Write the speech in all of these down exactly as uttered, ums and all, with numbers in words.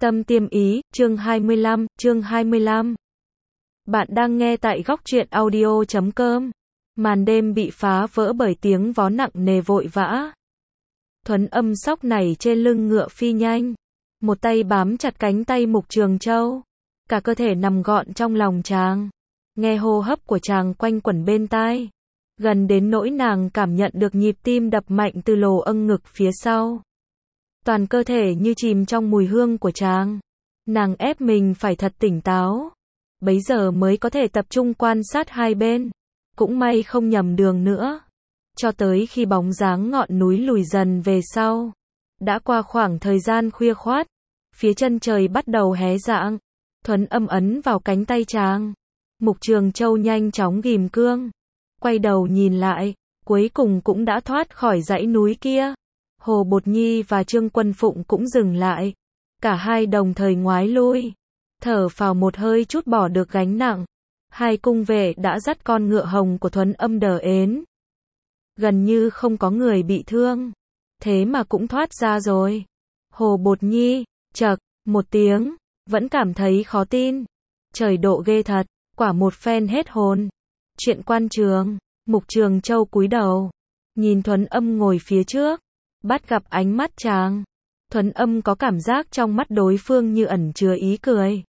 Tâm Tiêm Ý, chương hai mươi lăm, chương hai mươi lăm. Bạn đang nghe tại góc truyện audio chấm com. Màn đêm bị phá vỡ bởi tiếng vó nặng nề vội vã. Thuấn Âm sóc nảy trên lưng ngựa phi nhanh. Một tay bám chặt cánh tay Mục Trường Châu. Cả cơ thể nằm gọn trong lòng chàng. Nghe hô hấp của chàng quanh quẩn bên tai. Gần đến nỗi nàng cảm nhận được nhịp tim đập mạnh từ lồ âng ngực phía sau. Toàn cơ thể như chìm trong mùi hương của chàng. Nàng ép mình phải thật tỉnh táo. Bấy giờ mới có thể tập trung quan sát hai bên. Cũng may không nhầm đường nữa. Cho tới khi bóng dáng ngọn núi lùi dần về sau. Đã qua khoảng thời gian khuya khoát. Phía chân trời bắt đầu hé rạng. Thuấn Âm ấn vào cánh tay chàng. Mục Trường Châu nhanh chóng ghim cương. Quay đầu nhìn lại. Cuối cùng cũng đã thoát khỏi dãy núi kia. Hồ Bột Nhi và Trương Quân Phụng cũng dừng lại. Cả hai đồng thời ngoái lui. Thở phào một hơi chút bỏ được gánh nặng. Hai cung vệ đã dắt con ngựa hồng của Thuấn Âm đờ ến. Gần như không có người bị thương. Thế mà cũng thoát ra rồi. Hồ Bột Nhi, chậc, một tiếng, vẫn cảm thấy khó tin. Trời độ ghê thật, quả một phen hết hồn. Chuyện quan trường, Mục Trường Châu cúi đầu. Nhìn Thuấn Âm ngồi phía trước. Bắt gặp ánh mắt chàng. Thuấn Âm có cảm giác trong mắt đối phương như ẩn chứa ý cười.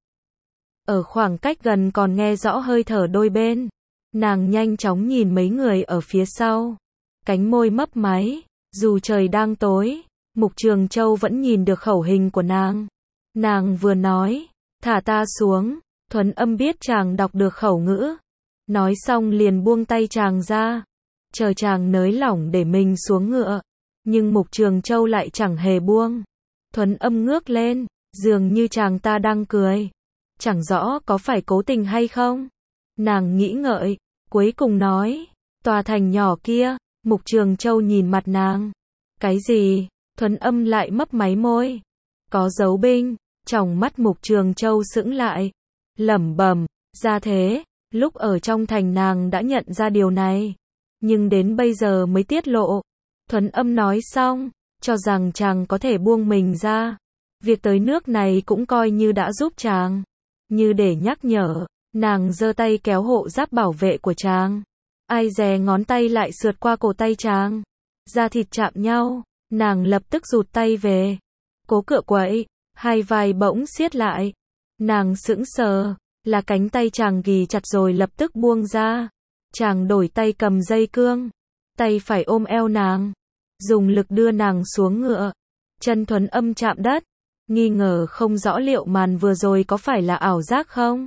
Ở khoảng cách gần còn nghe rõ hơi thở đôi bên. Nàng nhanh chóng nhìn mấy người ở phía sau. Cánh môi mấp máy. Dù trời đang tối, Mục Trường Châu vẫn nhìn được khẩu hình của nàng. Nàng vừa nói, thả ta xuống. Thuấn Âm biết chàng đọc được khẩu ngữ. Nói xong liền buông tay chàng ra. Chờ chàng nới lỏng để mình xuống ngựa. Nhưng Mục Trường Châu lại chẳng hề buông. Thuấn Âm ngước lên, dường như chàng ta đang cười. Chẳng rõ có phải cố tình hay không. Nàng nghĩ ngợi, cuối cùng nói, tòa thành nhỏ kia. Mục Trường Châu nhìn mặt nàng. Cái gì? Thuấn Âm lại mấp máy môi. Có dấu binh. Tròng mắt Mục Trường Châu sững lại. Lẩm bẩm, ra thế. Lúc ở trong thành nàng đã nhận ra điều này. Nhưng đến bây giờ mới tiết lộ. Thuấn Âm nói xong, cho rằng chàng có thể buông mình ra. Việc tới nước này cũng coi như đã giúp chàng. Như để nhắc nhở, nàng giơ tay kéo hộ giáp bảo vệ của chàng. Ai dè ngón tay lại sượt qua cổ tay chàng. Da thịt chạm nhau, nàng lập tức rụt tay về. Cố cựa quậy, hai vai bỗng siết lại. Nàng sững sờ, là cánh tay chàng ghì chặt rồi lập tức buông ra. Chàng đổi tay cầm dây cương. Tay phải ôm eo nàng. Dùng lực đưa nàng xuống ngựa. Chân Thuấn Âm chạm đất. Nghi ngờ không rõ liệu màn vừa rồi có phải là ảo giác không.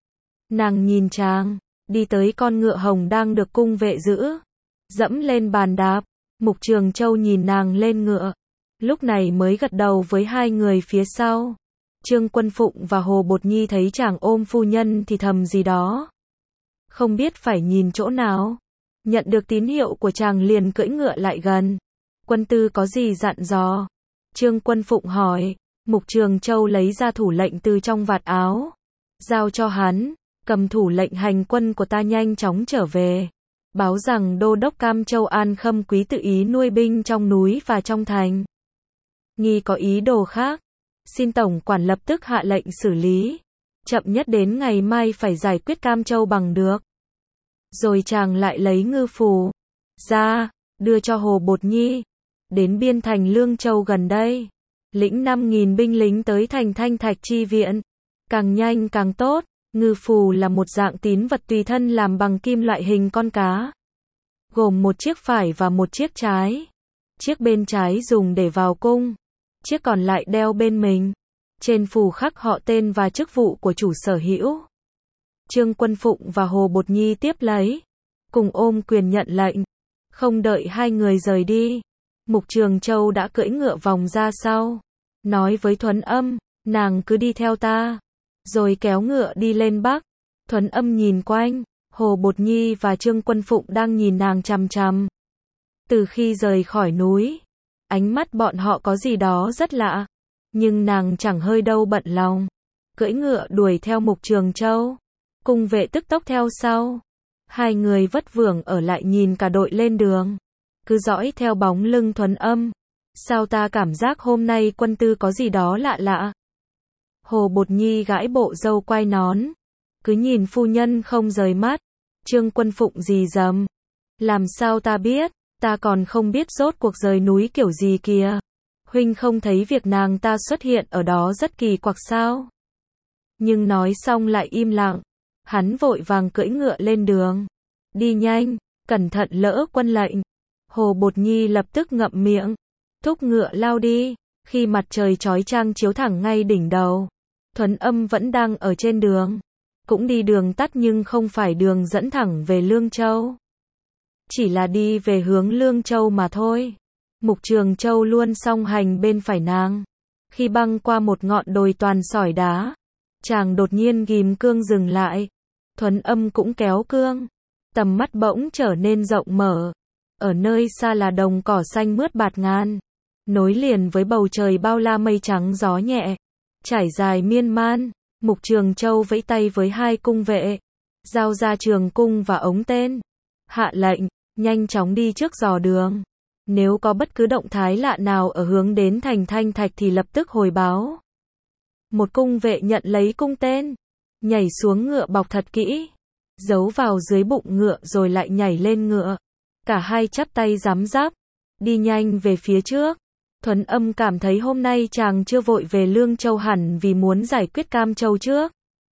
Nàng nhìn chàng. Đi tới con ngựa hồng đang được cung vệ giữ. Dẫm lên bàn đạp. Mục Trường Châu nhìn nàng lên ngựa. Lúc này mới gật đầu với hai người phía sau. Trương Quân Phụng và Hồ Bột Nhi thấy chàng ôm phu nhân thì thầm gì đó. Không biết phải nhìn chỗ nào. Nhận được tín hiệu của chàng liền cưỡi ngựa lại gần. Quân tư có gì dặn dò? Trương Quân Phụng hỏi. Mục Trường Châu lấy ra thủ lệnh từ trong vạt áo. Giao cho hắn. Cầm thủ lệnh hành quân của ta nhanh chóng trở về. Báo rằng Đô đốc Cam Châu An Khâm Quý tự ý nuôi binh trong núi và trong thành. Nghi có ý đồ khác. Xin Tổng quản lập tức hạ lệnh xử lý. Chậm nhất đến ngày mai phải giải quyết Cam Châu bằng được. Rồi chàng lại lấy ngư phù ra, đưa cho Hồ Bột Nhi. Đến biên thành Lương Châu gần đây. Lĩnh năm nghìn binh lính tới thành Thanh Thạch chi viện. Càng nhanh càng tốt. Ngư phù là một dạng tín vật tùy thân làm bằng kim loại hình con cá. Gồm một chiếc phải và một chiếc trái. Chiếc bên trái dùng để vào cung. Chiếc còn lại đeo bên mình. Trên phù khắc họ tên và chức vụ của chủ sở hữu. Trương Quân Phụng và Hồ Bột Nhi tiếp lấy. Cùng ôm quyền nhận lệnh. Không đợi hai người rời đi. Mục Trường Châu đã cưỡi ngựa vòng ra sau. Nói với Thuấn Âm, nàng cứ đi theo ta. Rồi kéo ngựa đi lên Bắc. Thuấn Âm nhìn quanh. Hồ Bột Nhi và Trương Quân Phụng đang nhìn nàng chằm chằm. Từ khi rời khỏi núi. Ánh mắt bọn họ có gì đó rất lạ. Nhưng nàng chẳng hơi đâu bận lòng. Cưỡi ngựa đuổi theo Mục Trường Châu. Cung vệ tức tốc theo sau. Hai người vất vưởng ở lại nhìn cả đội lên đường. Cứ dõi theo bóng lưng Thuấn Âm. Sao ta cảm giác hôm nay quân tư có gì đó lạ lạ. Hồ Bột Nhi gãi bộ râu quai nón, cứ nhìn phu nhân không rời mắt. Trương Quân Phụng rì rầm, làm sao ta biết, ta còn không biết rốt cuộc rời núi kiểu gì kìa. Huynh không thấy việc nàng ta xuất hiện ở đó rất kỳ quặc sao? Nhưng nói xong lại im lặng. Hắn vội vàng cưỡi ngựa lên đường. Đi nhanh, cẩn thận lỡ quân lệnh. Hồ Bột Nhi lập tức ngậm miệng, thúc ngựa lao đi. Khi mặt trời chói chang chiếu thẳng ngay đỉnh đầu, Thuấn Âm vẫn đang ở trên đường. Cũng đi đường tắt nhưng không phải đường dẫn thẳng về Lương Châu. Chỉ là đi về hướng Lương Châu mà thôi. Mục Trường Châu luôn song hành bên phải nàng. Khi băng qua một ngọn đồi toàn sỏi đá, chàng đột nhiên ghim cương dừng lại. Thuấn Âm cũng kéo cương. Tầm mắt bỗng trở nên rộng mở. Ở nơi xa là đồng cỏ xanh mướt bạt ngàn, nối liền với bầu trời bao la mây trắng gió nhẹ, trải dài miên man. Mục Trường Châu vẫy tay với hai cung vệ, giao ra trường cung và ống tên. Hạ lệnh, nhanh chóng đi trước dò đường. Nếu có bất cứ động thái lạ nào ở hướng đến thành Thanh Thạch thì lập tức hồi báo. Một cung vệ nhận lấy cung tên, nhảy xuống ngựa bọc thật kỹ, giấu vào dưới bụng ngựa rồi lại nhảy lên ngựa. Cả hai chắp tay rám rắp, đi nhanh về phía trước. Thuấn Âm cảm thấy hôm nay chàng chưa vội về Lương Châu hẳn vì muốn giải quyết Cam Châu trước.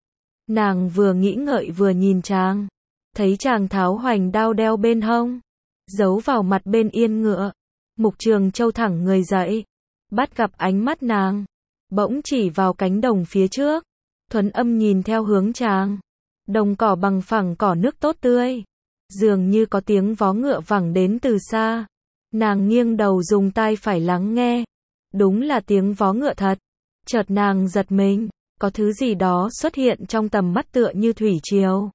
Nàng vừa nghĩ ngợi vừa nhìn chàng, thấy chàng tháo hoành đao đeo bên hông, giấu vào mặt bên yên ngựa. Mục Trường Châu thẳng người dậy, bắt gặp ánh mắt nàng, bỗng chỉ vào cánh đồng phía trước. Thuấn Âm nhìn theo hướng chàng, đồng cỏ bằng phẳng, cỏ nước tốt tươi, dường như có tiếng vó ngựa vẳng đến từ xa. Nàng nghiêng đầu dùng tai phải lắng nghe, đúng là tiếng vó ngựa thật. Chợt nàng giật mình, có thứ gì đó xuất hiện trong tầm mắt tựa như thủy triều,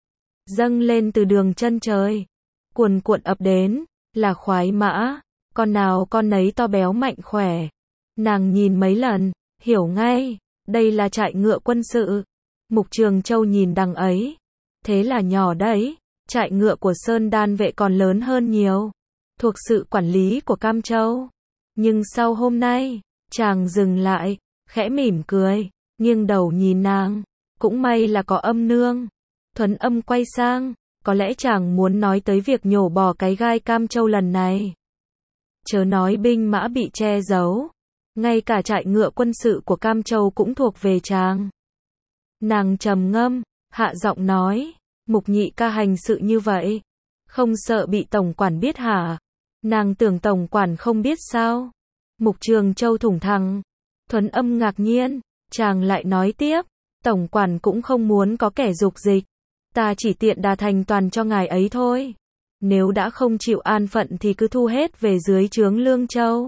dâng lên từ đường chân trời, cuồn cuộn ập đến, là khoái mã, con nào con nấy to béo mạnh khỏe. Nàng nhìn mấy lần, hiểu ngay, đây là trại ngựa quân sự. Mục Trường Châu nhìn đằng ấy, thế là nhỏ đấy, trại ngựa của Sơn Đan vệ còn lớn hơn nhiều, thuộc sự quản lý của Cam Châu. Nhưng sau hôm nay, chàng dừng lại, khẽ mỉm cười, nghiêng đầu nhìn nàng, cũng may là có Âm nương. Thuấn Âm quay sang, có lẽ chàng muốn nói tới việc nhổ bỏ cái gai Cam Châu lần này. Chớ nói binh mã bị che giấu, ngay cả trại ngựa quân sự của Cam Châu cũng thuộc về chàng. Nàng trầm ngâm, hạ giọng nói, Mục nhị ca hành sự như vậy, không sợ bị tổng quản biết hả? Nàng tưởng tổng quản không biết sao? Mục Trường Châu thủng thẳng. Thuấn Âm ngạc nhiên, chàng lại nói tiếp, tổng quản cũng không muốn có kẻ dục dịch, ta chỉ tiện đà thành toàn cho ngài ấy thôi. Nếu đã không chịu an phận thì cứ thu hết về dưới trướng Lương Châu,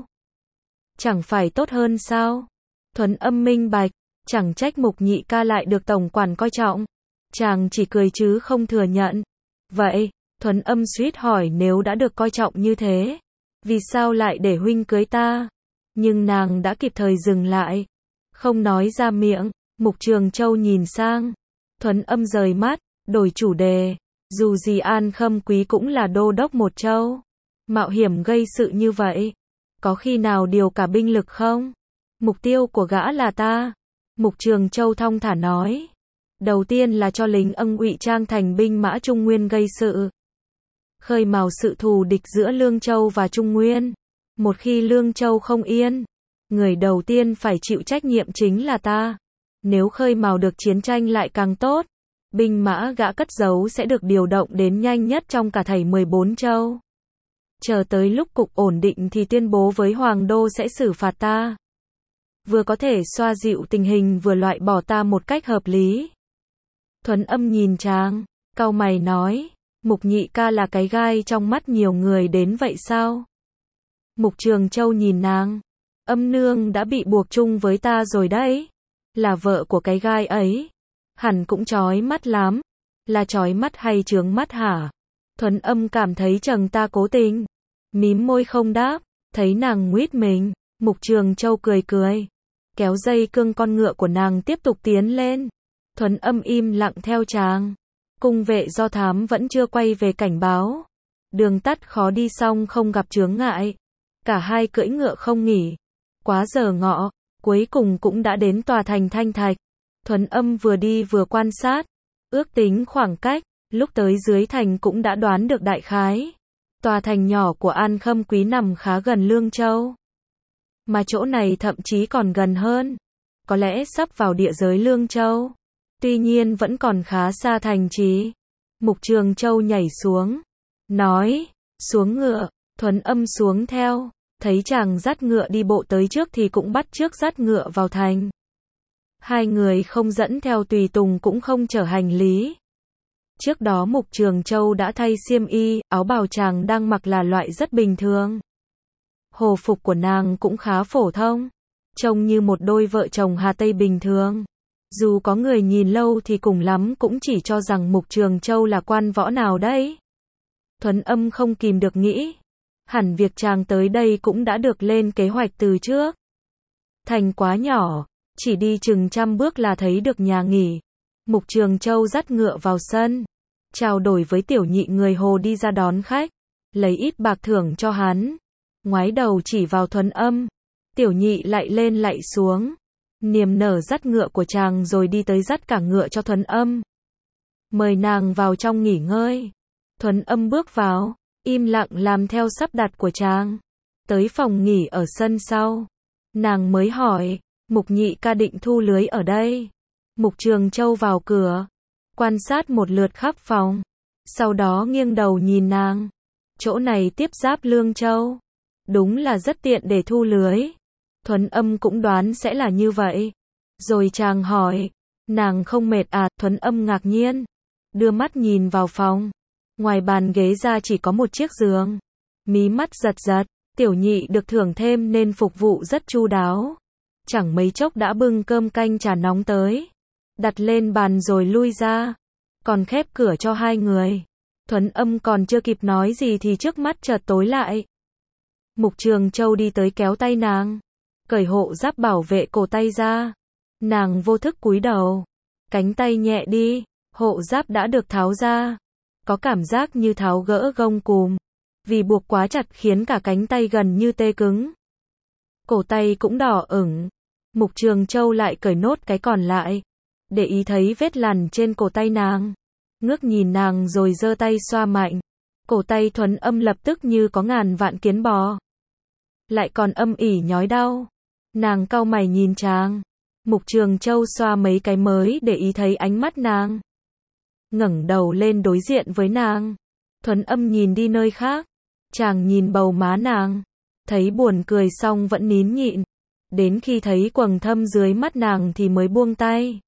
chẳng phải tốt hơn sao? Thuấn Âm minh bạch, chẳng trách Mục nhị ca lại được tổng quản coi trọng. Chàng chỉ cười chứ không thừa nhận. Vậy, Thuấn Âm suýt hỏi, nếu đã được coi trọng như thế, vì sao lại để huynh cưới ta? Nhưng nàng đã kịp thời dừng lại, không nói ra miệng. Mục Trường Châu nhìn sang, Thuấn Âm rời mắt, đổi chủ đề. Dù gì An Khâm Quý cũng là đô đốc một châu, mạo hiểm gây sự như vậy, có khi nào điều cả binh lực không? Mục tiêu của gã là ta. Mục Trường Châu thong thả nói. Đầu tiên là cho lính Ân ngụy trang thành binh mã Trung Nguyên gây sự, khơi mào sự thù địch giữa Lương Châu và Trung Nguyên. Một khi Lương Châu không yên, người đầu tiên phải chịu trách nhiệm chính là ta. Nếu khơi mào được chiến tranh lại càng tốt, binh mã gã cất giấu sẽ được điều động đến nhanh nhất trong cả thảy mười bốn châu. Chờ tới lúc cục ổn định thì tuyên bố với Hoàng đô sẽ xử phạt ta. Vừa có thể xoa dịu tình hình vừa loại bỏ ta một cách hợp lý. Thuấn Âm nhìn chàng, cau mày nói, Mục nhị ca là cái gai trong mắt nhiều người đến vậy sao? Mục Trường Châu nhìn nàng, Âm nương đã bị buộc chung với ta rồi đấy, là vợ của cái gai ấy, hẳn cũng chói mắt lắm. Là chói mắt hay chướng mắt hả? Thuấn Âm cảm thấy chồng ta cố tình, mím môi không đáp. Thấy nàng nguýt mình, Mục Trường Châu cười cười, kéo dây cương con ngựa của nàng tiếp tục tiến lên. Thuấn Âm im lặng theo chàng. Cung vệ do thám vẫn chưa quay về cảnh báo. Đường tắt khó đi xong không gặp chướng ngại. Cả hai cưỡi ngựa không nghỉ. Quá giờ ngọ, Cuối cùng cũng đã đến tòa thành Thanh Thạch. Thuấn Âm vừa đi vừa quan sát, ước tính khoảng cách, lúc tới dưới thành cũng đã đoán được đại khái. Tòa thành nhỏ của An Khâm Quý nằm khá gần Lương Châu. Mà chỗ này thậm chí còn gần hơn. Có lẽ sắp vào địa giới Lương Châu. Tuy nhiên vẫn còn khá xa thành trì. Mục Trường Châu nhảy xuống. Nói, xuống ngựa, Thuấn Âm xuống theo. Thấy chàng dắt ngựa đi bộ tới trước thì cũng bắt chước dắt ngựa vào thành. Hai người không dẫn theo tùy tùng cũng không chở hành lý. Trước đó Mục Trường Châu đã thay xiêm y, áo bào chàng đang mặc là loại rất bình thường. Hồ phục của nàng cũng khá phổ thông, trông như một đôi vợ chồng Hà Tây bình thường. Dù có người nhìn lâu thì cùng lắm cũng chỉ cho rằng Mục Trường Châu là quan võ nào đấy. Thuấn Âm không kìm được nghĩ, hẳn việc chàng tới đây cũng đã được lên kế hoạch từ trước. Thành quá nhỏ, chỉ đi chừng trăm bước là thấy được nhà nghỉ. Mục Trường Châu dắt ngựa vào sân, trao đổi với tiểu nhị người Hồ đi ra đón khách, lấy ít bạc thưởng cho hắn. Ngoái đầu chỉ vào Thuấn Âm, tiểu nhị lại lên lại xuống, niềm nở dắt ngựa của chàng rồi đi tới dắt cả ngựa cho Thuấn Âm. Mời nàng vào trong nghỉ ngơi. Thuấn Âm bước vào, im lặng làm theo sắp đặt của chàng. Tới phòng nghỉ ở sân sau, nàng mới hỏi, Mục nhị ca định thu lưới ở đây. Mục Trường Châu vào cửa, quan sát một lượt khắp phòng, sau đó nghiêng đầu nhìn nàng. Chỗ này tiếp giáp Lương Châu, đúng là rất tiện để thu lưới. Thuấn Âm cũng đoán sẽ là như vậy. Rồi chàng hỏi, nàng không mệt à? Thuấn Âm ngạc nhiên, đưa mắt nhìn vào phòng. Ngoài bàn ghế ra chỉ có một chiếc giường. Mí mắt giật giật, tiểu nhị được thưởng thêm nên phục vụ rất chu đáo. Chẳng mấy chốc đã bưng cơm canh trà nóng tới, đặt lên bàn rồi lui ra, còn khép cửa cho hai người. Thuấn Âm còn chưa kịp nói gì thì trước mắt chợt tối lại. Mục Trường Châu đi tới kéo tay nàng, cởi hộ giáp bảo vệ cổ tay ra. Nàng vô thức cúi đầu, cánh tay nhẹ đi, hộ giáp đã được tháo ra. Có cảm giác như tháo gỡ gông cùm, vì buộc quá chặt khiến cả cánh tay gần như tê cứng. Cổ tay cũng đỏ ửng. Mục Trường Châu lại cởi nốt cái còn lại, để ý thấy vết lằn trên cổ tay nàng. Ngước nhìn nàng rồi giơ tay xoa mạnh. Cổ tay Thuấn Âm lập tức như có ngàn vạn kiến bò, lại còn âm ỉ nhói đau. Nàng cau mày nhìn chàng. Mục Trường Châu xoa mấy cái mới để ý thấy ánh mắt nàng, ngẩng đầu lên đối diện với nàng. Thuấn Âm nhìn đi nơi khác. Chàng nhìn bầu má nàng, thấy buồn cười xong vẫn nín nhịn. Đến khi thấy quầng thâm dưới mắt nàng thì mới buông tay.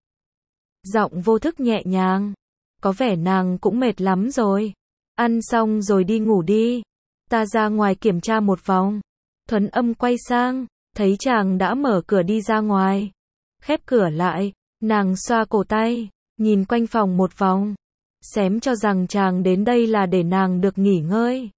Giọng vô thức nhẹ nhàng, có vẻ nàng cũng mệt lắm rồi. Ăn xong rồi đi ngủ đi, ta ra ngoài kiểm tra một vòng. Thuấn Âm quay sang, thấy chàng đã mở cửa đi ra ngoài. Khép cửa lại, nàng xoa cổ tay, nhìn quanh phòng một vòng, xém cho rằng chàng đến đây là để nàng được nghỉ ngơi.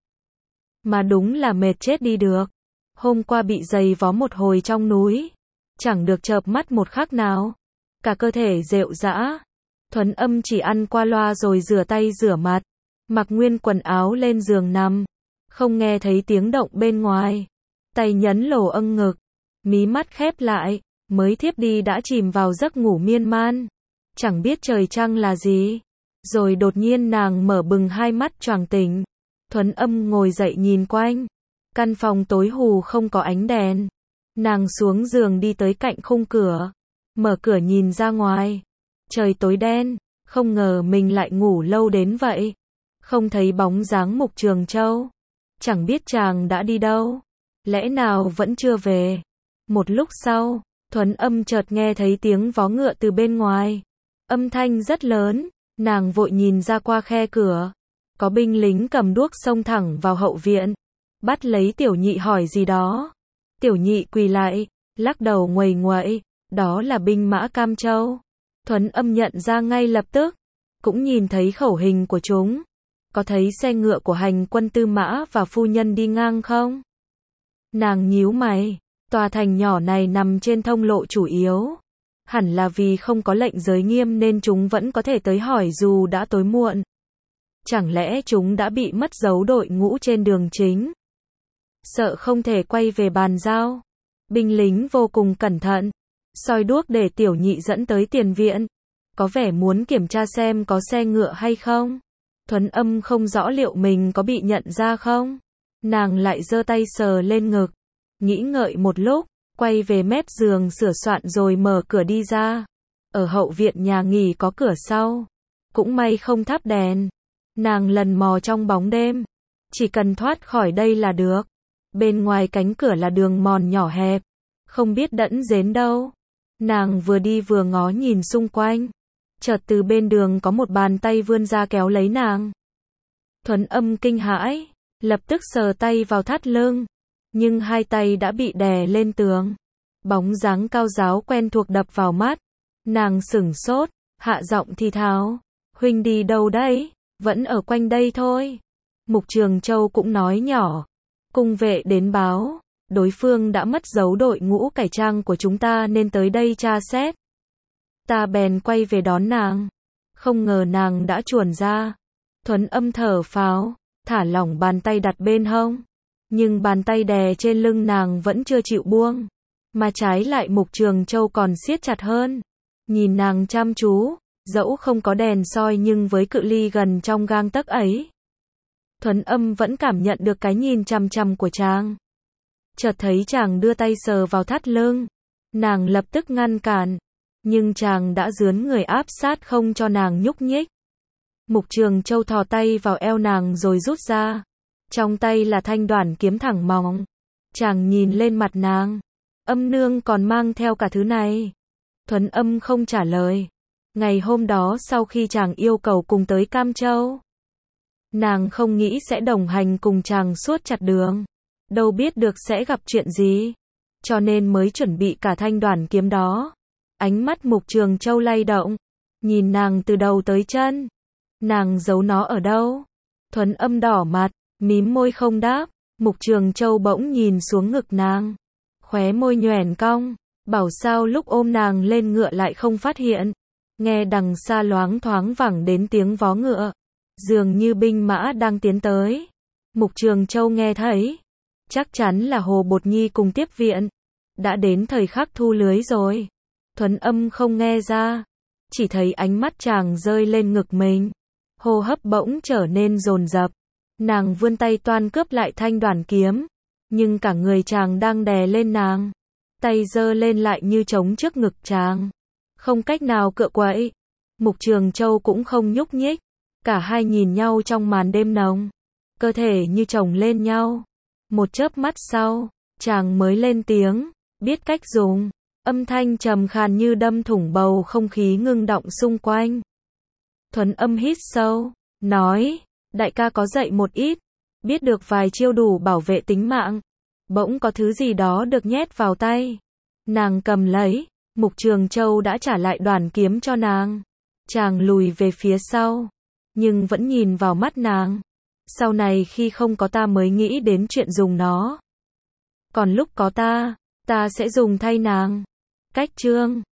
Mà đúng là mệt chết đi được. Hôm qua bị giày vó một hồi trong núi, chẳng được chợp mắt một khắc nào, cả cơ thể rệu rã. Thuấn Âm chỉ ăn qua loa rồi rửa tay rửa mặt, mặc nguyên quần áo lên giường nằm, không nghe thấy tiếng động bên ngoài. Tay nhấn lỗ âng ngực, mí mắt khép lại, mới thiếp đi đã chìm vào giấc ngủ miên man, chẳng biết trời trăng là gì. Rồi đột nhiên nàng mở bừng hai mắt choàng tỉnh. Thuấn Âm ngồi dậy nhìn quanh, căn phòng tối hù không có ánh đèn. Nàng xuống giường đi tới cạnh khung cửa, mở cửa nhìn ra ngoài. Trời tối đen, không ngờ mình lại ngủ lâu đến vậy. Không thấy bóng dáng Mục Trường Châu, chẳng biết chàng đã đi đâu, lẽ nào vẫn chưa về. Một lúc sau, Thuấn Âm chợt nghe thấy tiếng vó ngựa từ bên ngoài, âm thanh rất lớn. Nàng vội nhìn ra qua khe cửa, có binh lính cầm đuốc xông thẳng vào hậu viện, bắt lấy tiểu nhị hỏi gì đó. Tiểu nhị quỳ lại, lắc đầu nguầy nguậy, đó là binh mã Cam Châu. Thuấn Âm nhận ra ngay lập tức, cũng nhìn thấy khẩu hình của chúng. Có thấy xe ngựa của hành quân Tư Mã và phu nhân đi ngang không? Nàng nhíu mày, tòa thành nhỏ này nằm trên thông lộ chủ yếu. Hẳn là vì không có lệnh giới nghiêm nên chúng vẫn có thể tới hỏi dù đã tối muộn. Chẳng lẽ chúng đã bị mất dấu đội ngũ trên đường chính? Sợ không thể quay về bàn giao. Binh lính vô cùng cẩn thận, soi đuốc để tiểu nhị dẫn tới tiền viện. Có vẻ muốn kiểm tra xem có xe ngựa hay không. Thuấn Âm không rõ liệu mình có bị nhận ra không. Nàng lại giơ tay sờ lên ngực, nghĩ ngợi một lúc, quay về mép giường sửa soạn rồi mở cửa đi ra. Ở hậu viện nhà nghỉ có cửa sau, cũng may không thắp đèn. Nàng lần mò trong bóng đêm, chỉ cần thoát khỏi đây là được. Bên ngoài cánh cửa là đường mòn nhỏ hẹp, không biết đẫn đến đâu. Nàng vừa đi vừa ngó nhìn xung quanh, chợt từ bên đường có một bàn tay vươn ra kéo lấy nàng. Thuấn Âm kinh hãi, lập tức sờ tay vào thắt lưng, nhưng hai tay đã bị đè lên tường. Bóng dáng cao ráo quen thuộc đập vào mắt, nàng sửng sốt, hạ giọng thì thào, huynh đi đâu đấy? Vẫn ở quanh đây thôi. Mục Trường Châu cũng nói nhỏ, cung vệ đến báo, đối phương đã mất dấu đội ngũ cải trang của chúng ta nên tới đây tra xét. Ta bèn quay về đón nàng, không ngờ nàng đã chuồn ra. Thuấn Âm thở phào, thả lỏng bàn tay đặt bên hông, nhưng bàn tay đè trên lưng nàng vẫn chưa chịu buông, mà trái lại Mục Trường Châu còn siết chặt hơn, nhìn nàng chăm chú, dẫu không có đèn soi nhưng với cự ly gần trong gang tấc ấy, Thuấn Âm vẫn cảm nhận được cái nhìn chằm chằm của chàng. Chợt thấy chàng đưa tay sờ vào thắt lưng, nàng lập tức ngăn cản, nhưng chàng đã dướn người áp sát không cho nàng nhúc nhích. Mục Trường Châu thò tay vào eo nàng rồi rút ra, trong tay là thanh đoản kiếm thẳng mỏng. Chàng nhìn lên mặt nàng, Âm nương còn mang theo cả thứ này. Thuấn Âm không trả lời. Ngày hôm đó sau khi chàng yêu cầu cùng tới Cam Châu, nàng không nghĩ sẽ đồng hành cùng chàng suốt chặt đường, đâu biết được sẽ gặp chuyện gì, cho nên mới chuẩn bị cả thanh đoản kiếm đó. Ánh mắt Mục Trường Châu lay động, nhìn nàng từ đầu tới chân. Nàng giấu nó ở đâu? Thuấn Âm đỏ mặt, mím môi không đáp. Mục Trường Châu bỗng nhìn xuống ngực nàng, khóe môi nhoẻn cong, bảo sao lúc ôm nàng lên ngựa lại không phát hiện. Nghe đằng xa loáng thoáng vẳng đến tiếng vó ngựa, dường như binh mã đang tiến tới. Mục Trường Châu nghe thấy, chắc chắn là Hồ Bột Nhi cùng tiếp viện, đã đến thời khắc thu lưới rồi. Thuấn Âm không nghe ra, chỉ thấy ánh mắt chàng rơi lên ngực mình, hô hấp bỗng trở nên dồn dập. Nàng vươn tay toan cướp lại thanh đoản kiếm, nhưng cả người chàng đang đè lên nàng, tay giơ lên lại như chống trước ngực chàng, không cách nào cựa quậy. Mục Trường Châu cũng không nhúc nhích, cả hai nhìn nhau trong màn đêm nồng, cơ thể như chồng lên nhau. Một chớp mắt sau, chàng mới lên tiếng, biết cách dùng, âm thanh trầm khàn như đâm thủng bầu không khí ngưng động xung quanh. Thuấn Âm hít sâu, nói, đại ca có dạy một ít, biết được vài chiêu đủ bảo vệ tính mạng. Bỗng có thứ gì đó được nhét vào tay, nàng cầm lấy. Mục Trường Châu đã trả lại đoản kiếm cho nàng. Chàng lùi về phía sau, nhưng vẫn nhìn vào mắt nàng. Sau này khi không có ta mới nghĩ đến chuyện dùng nó, còn lúc có ta, ta sẽ dùng thay nàng. Cách chương